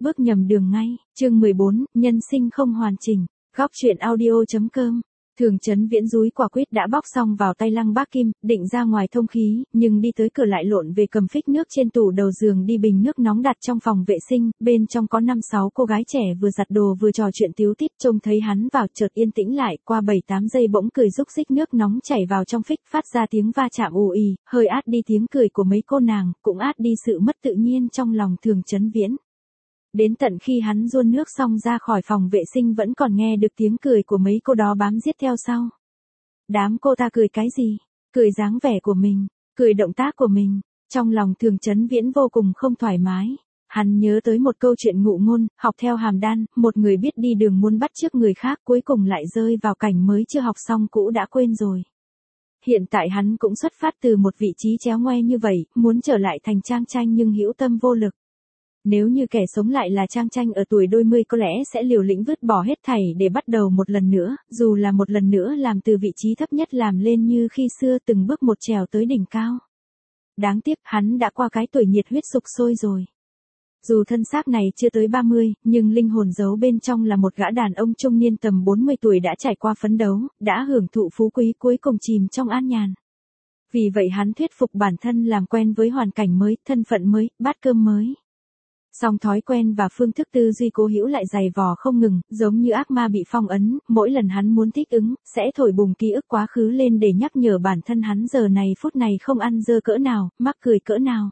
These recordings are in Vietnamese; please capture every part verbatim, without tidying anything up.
bước nhầm đường ngay. Chương mười bốn, nhân sinh không hoàn chỉnh. Góc truyện audio.com. Thường Chấn Viễn dúi quả quýt đã bóc xong vào tay Lăng Bác Kim, định ra ngoài thông khí, nhưng đi tới cửa lại lộn về cầm phích nước trên tủ đầu giường đi bình nước nóng đặt trong phòng vệ sinh, bên trong có năm sáu cô gái trẻ vừa giặt đồ vừa trò chuyện tíu tít, trông thấy hắn vào chợt yên tĩnh lại, qua bảy tám giây bỗng cười rúc rích nước nóng chảy vào trong phích, phát ra tiếng va chạm ù ì, hơi át đi tiếng cười của mấy cô nàng, cũng át đi sự mất tự nhiên trong lòng Thường Chấn Viễn. Đến tận khi hắn ruôn nước xong ra khỏi phòng vệ sinh vẫn còn nghe được tiếng cười của mấy cô đó bám giết theo sau. Đám cô ta cười cái gì? Cười dáng vẻ của mình, cười động tác của mình. Trong lòng Thường Chấn Viễn vô cùng không thoải mái. Hắn nhớ tới một câu chuyện ngụ ngôn, học theo Hàm Đan, một người biết đi đường muốn bắt chước người khác cuối cùng lại rơi vào cảnh mới chưa học xong cũ đã quên rồi. Hiện tại hắn cũng xuất phát từ một vị trí chéo ngoe như vậy, muốn trở lại thành Trang Tranh nhưng hữu tâm vô lực. Nếu như kẻ sống lại là Trang Tranh ở tuổi đôi mươi có lẽ sẽ liều lĩnh vứt bỏ hết thảy để bắt đầu một lần nữa, dù là một lần nữa làm từ vị trí thấp nhất làm lên như khi xưa từng bước một trèo tới đỉnh cao. Đáng tiếc hắn đã qua cái tuổi nhiệt huyết sục sôi rồi. Dù thân xác này chưa tới ba mươi, nhưng linh hồn giấu bên trong là một gã đàn ông trung niên tầm bốn mươi tuổi đã trải qua phấn đấu, đã hưởng thụ phú quý cuối cùng chìm trong an nhàn. Vì vậy hắn thuyết phục bản thân làm quen với hoàn cảnh mới, thân phận mới, bát cơm mới. Song thói quen và phương thức tư duy cố hữu lại dày vò không ngừng, giống như ác ma bị phong ấn, mỗi lần hắn muốn thích ứng, sẽ thổi bùng ký ức quá khứ lên để nhắc nhở bản thân hắn giờ này phút này không ăn dơ cỡ nào, mắc cười cỡ nào.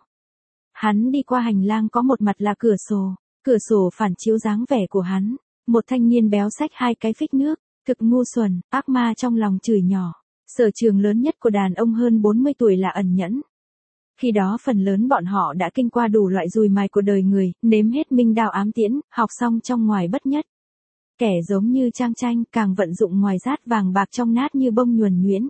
Hắn đi qua hành lang có một mặt là cửa sổ, cửa sổ phản chiếu dáng vẻ của hắn, một thanh niên béo xách hai cái phích nước, thực ngu xuẩn, ác ma trong lòng chửi nhỏ. Sở trường lớn nhất của đàn ông hơn bốn mươi tuổi là ẩn nhẫn. Khi đó phần lớn bọn họ đã kinh qua đủ loại dùi mài của đời người, nếm hết minh đao ám tiễn, học xong trong ngoài bất nhất. Kẻ giống như Trang Tranh càng vận dụng ngoài rát vàng bạc trong nát như bông nhuần nhuyễn.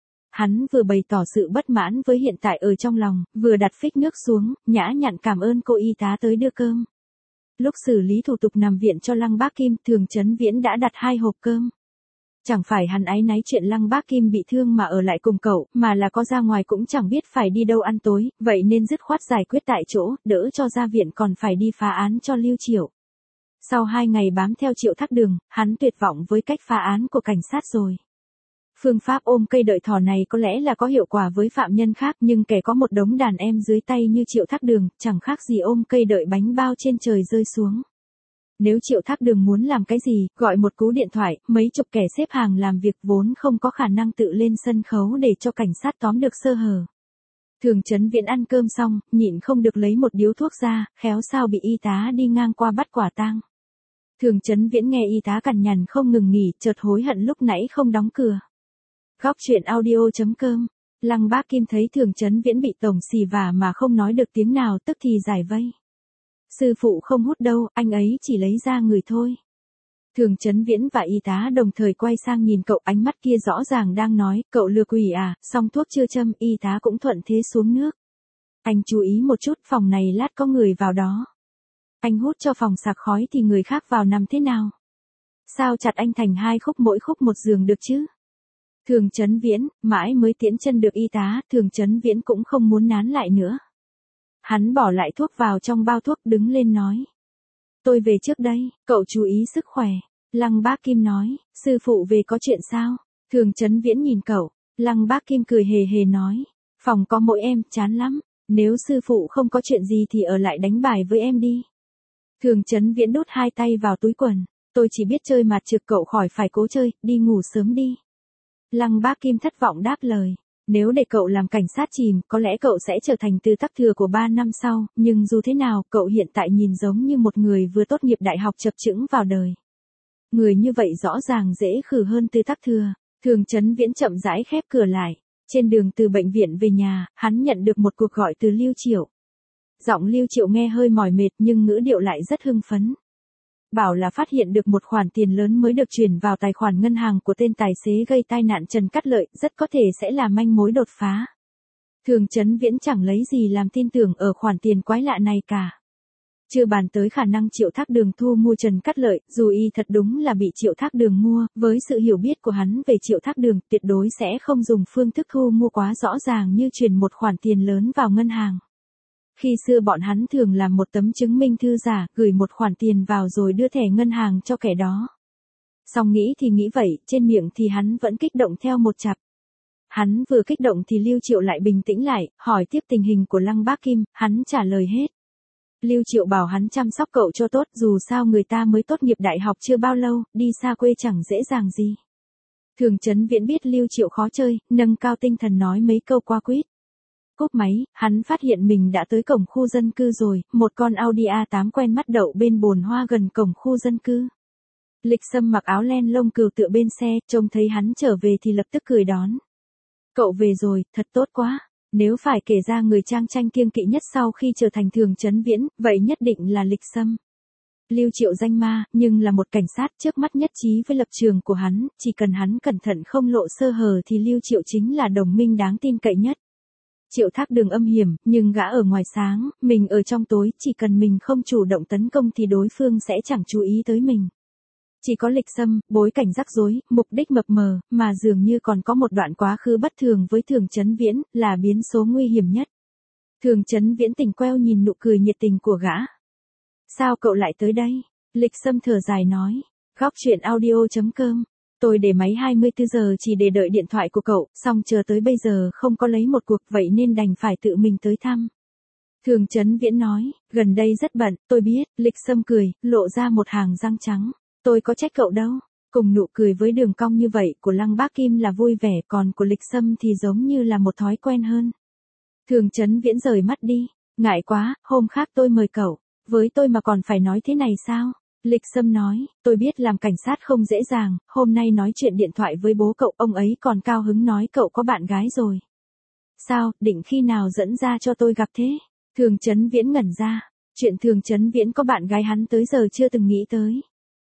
Hắn vừa bày tỏ sự bất mãn với hiện tại ở trong lòng, vừa đặt phích nước xuống, nhã nhặn cảm ơn cô y tá tới đưa cơm. Lúc xử lý thủ tục nằm viện cho Lăng Bác Kim, Thường Chấn Viễn đã đặt hai hộp cơm. Chẳng phải hắn áy náy chuyện Lăng Bác Kim bị thương mà ở lại cùng cậu, mà là có ra ngoài cũng chẳng biết phải đi đâu ăn tối, vậy nên dứt khoát giải quyết tại chỗ, đỡ cho ra viện còn phải đi phá án cho Lưu Triệu. Sau hai ngày bám theo Triệu Thác Đường, hắn tuyệt vọng với cách phá án của cảnh sát rồi. Phương pháp ôm cây đợi thỏ này có lẽ là có hiệu quả với phạm nhân khác, nhưng kẻ có một đống đàn em dưới tay như Triệu Thác Đường, chẳng khác gì ôm cây đợi bánh bao trên trời rơi xuống. Nếu Triệu Thác Đường muốn làm cái gì, gọi một cú điện thoại, mấy chục kẻ xếp hàng làm việc vốn không có khả năng tự lên sân khấu để cho cảnh sát tóm được sơ hở. Thường Chấn Viễn ăn cơm xong, nhịn không được lấy một điếu thuốc ra, khéo sao bị y tá đi ngang qua bắt quả tang. Thường Chấn Viễn nghe y tá cằn nhằn không ngừng nghỉ, chợt hối hận lúc nãy không đóng cửa. Góc truyện audio.com. Lăng Bác Kim thấy Thường Chấn Viễn bị tổng xì vả mà không nói được tiếng nào, tức thì giải vây. Sư phụ không hút đâu, anh ấy chỉ lấy ra người thôi. Thường Chấn Viễn và y tá đồng thời quay sang nhìn cậu, ánh mắt kia rõ ràng đang nói, cậu lừa quỷ à, xong thuốc chưa châm, y tá cũng thuận thế xuống nước. Anh chú ý một chút, phòng này lát có người vào đó. Anh hút cho phòng sạc khói thì người khác vào nằm thế nào? Sao chặt anh thành hai khúc mỗi khúc một giường được chứ? Thường Chấn Viễn, mãi mới tiễn chân được y tá, Thường Chấn Viễn cũng không muốn nán lại nữa. Hắn bỏ lại thuốc vào trong bao thuốc đứng lên nói. Tôi về trước đây, cậu chú ý sức khỏe. Lăng Bác Kim nói, sư phụ về có chuyện sao? Thường Chấn Viễn nhìn cậu, Lăng Bác Kim cười hề hề nói. Phòng có mỗi em, chán lắm. Nếu sư phụ không có chuyện gì thì ở lại đánh bài với em đi. Thường Chấn Viễn đút hai tay vào túi quần. Tôi chỉ biết chơi mặt trược, cậu khỏi phải cố chơi, đi ngủ sớm đi. Lăng Bác Kim thất vọng đáp lời. Nếu để cậu làm cảnh sát chìm, có lẽ cậu sẽ trở thành Từ Tắc Thừa của ba năm sau, nhưng dù thế nào, cậu hiện tại nhìn giống như một người vừa tốt nghiệp đại học chập chững vào đời. Người như vậy rõ ràng dễ khử hơn Từ Tắc Thừa. Thường Chấn Viễn chậm rãi khép cửa lại. Trên đường từ bệnh viện về nhà, hắn nhận được một cuộc gọi từ Lưu Triệu. Giọng Lưu Triệu nghe hơi mỏi mệt nhưng ngữ điệu lại rất hưng phấn. Bảo là phát hiện được một khoản tiền lớn mới được chuyển vào tài khoản ngân hàng của tên tài xế gây tai nạn Trần Cát Lợi, rất có thể sẽ là manh mối đột phá. Thường Chấn Viễn chẳng lấy gì làm tin tưởng ở khoản tiền quái lạ này cả. Chưa bàn tới khả năng Triệu Thác Đường thu mua Trần Cát Lợi, dù y thật đúng là bị Triệu Thác Đường mua, với sự hiểu biết của hắn về Triệu Thác Đường, tuyệt đối sẽ không dùng phương thức thu mua quá rõ ràng như chuyển một khoản tiền lớn vào ngân hàng. Khi xưa bọn hắn thường làm một tấm chứng minh thư giả, gửi một khoản tiền vào rồi đưa thẻ ngân hàng cho kẻ đó. Xong nghĩ thì nghĩ vậy, trên miệng thì hắn vẫn kích động theo một chặp. Hắn vừa kích động thì Lưu Triệu lại bình tĩnh lại, hỏi tiếp tình hình của Lăng Bác Kim, hắn trả lời hết. Lưu Triệu bảo hắn chăm sóc cậu cho tốt, dù sao người ta mới tốt nghiệp đại học chưa bao lâu, đi xa quê chẳng dễ dàng gì. Thường Chấn Viễn biết Lưu Triệu khó chơi, nâng cao tinh thần nói mấy câu qua quýt. Cúp máy, hắn phát hiện mình đã tới cổng khu dân cư rồi, một con Audi a tám quen mắt đậu bên bồn hoa gần cổng khu dân cư. Lịch Sâm mặc áo len lông cừu tựa bên xe, trông thấy hắn trở về thì lập tức cười đón. Cậu về rồi, thật tốt quá. Nếu phải kể ra người Trang Tranh kiêng kỵ nhất sau khi trở thành Thường Chấn Viễn, vậy nhất định là Lịch Sâm. Lưu Triệu danh ma, nhưng là một cảnh sát trước mắt nhất trí với lập trường của hắn, chỉ cần hắn cẩn thận không lộ sơ hở thì Lưu Triệu chính là đồng minh đáng tin cậy nhất. Triệu Thác đường âm hiểm, nhưng gã ở ngoài sáng, mình ở trong tối, chỉ cần mình không chủ động tấn công thì đối phương sẽ chẳng chú ý tới mình. Chỉ có Lịch Sâm, bối cảnh rắc rối, mục đích mập mờ, mà dường như còn có một đoạn quá khứ bất thường với Thường Chấn Viễn, là biến số nguy hiểm nhất. Thường Chấn Viễn tỉnh queo nhìn nụ cười nhiệt tình của gã. Sao cậu lại tới đây? Lịch Sâm thở dài nói. Góc chuyện audio chấm com. Tôi để máy hai mươi tư giờ chỉ để đợi điện thoại của cậu, xong chờ tới bây giờ không có lấy một cuộc vậy nên đành phải tự mình tới thăm. Thường Chấn Viễn nói, gần đây rất bận, tôi biết. Lịch Sâm cười, lộ ra một hàng răng trắng. Tôi có trách cậu đâu. Cùng nụ cười với đường cong như vậy của Lăng Bác Kim là vui vẻ, còn của Lịch Sâm thì giống như là một thói quen hơn. Thường Chấn Viễn rời mắt đi. Ngại quá, hôm khác tôi mời cậu. Với tôi mà còn phải nói thế này sao? Lịch Sâm nói, tôi biết làm cảnh sát không dễ dàng, hôm nay nói chuyện điện thoại với bố cậu, ông ấy còn cao hứng nói cậu có bạn gái rồi. Sao, định khi nào dẫn ra cho tôi gặp thế? Thường Chấn Viễn ngẩn ra. Chuyện Thường Chấn Viễn có bạn gái hắn tới giờ chưa từng nghĩ tới.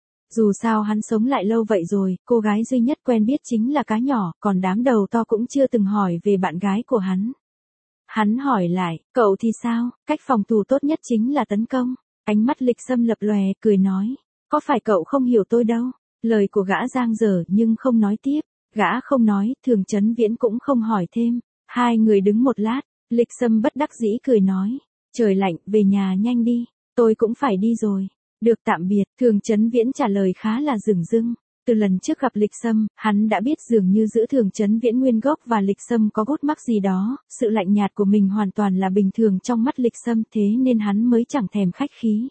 Dù sao hắn sống lại lâu vậy rồi, cô gái duy nhất quen biết chính là cá nhỏ, còn đám đầu to cũng chưa từng hỏi về bạn gái của hắn. Hắn hỏi lại, cậu thì sao, cách phòng thủ tốt nhất chính là tấn công. Ánh mắt Lịch Sâm lập lòe, cười nói, có phải cậu không hiểu tôi đâu. Lời của gã giang dở nhưng không nói tiếp. Gã không nói, Thường Chấn Viễn cũng không hỏi thêm. Hai người đứng một lát, Lịch Sâm bất đắc dĩ cười nói, trời lạnh, về nhà nhanh đi, tôi cũng phải đi rồi. Được tạm biệt, Thường Chấn Viễn trả lời khá là dửng dưng. Từ lần trước gặp Lịch Sâm, hắn đã biết dường như giữa Thường Chấn Viễn nguyên gốc và Lịch Sâm có gút mắc gì đó, sự lạnh nhạt của mình hoàn toàn là bình thường trong mắt Lịch Sâm, thế nên hắn mới chẳng thèm khách khí.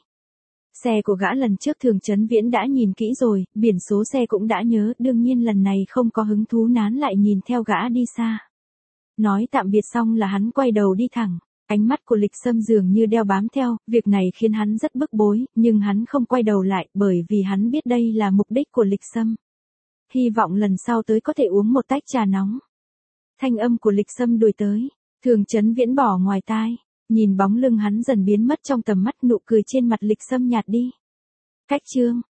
Xe của gã lần trước Thường Chấn Viễn đã nhìn kỹ rồi, biển số xe cũng đã nhớ, đương nhiên lần này không có hứng thú nán lại nhìn theo gã đi xa. Nói tạm biệt xong là hắn quay đầu đi thẳng. Ánh mắt của Lịch Sâm dường như đeo bám theo, việc này khiến hắn rất bức bối, nhưng hắn không quay đầu lại bởi vì hắn biết đây là mục đích của Lịch Sâm. Hy vọng lần sau tới có thể uống một tách trà nóng. Thanh âm của Lịch Sâm đuổi tới, Thường Chấn Viễn bỏ ngoài tai, nhìn bóng lưng hắn dần biến mất trong tầm mắt, nụ cười trên mặt Lịch Sâm nhạt đi. Cách chương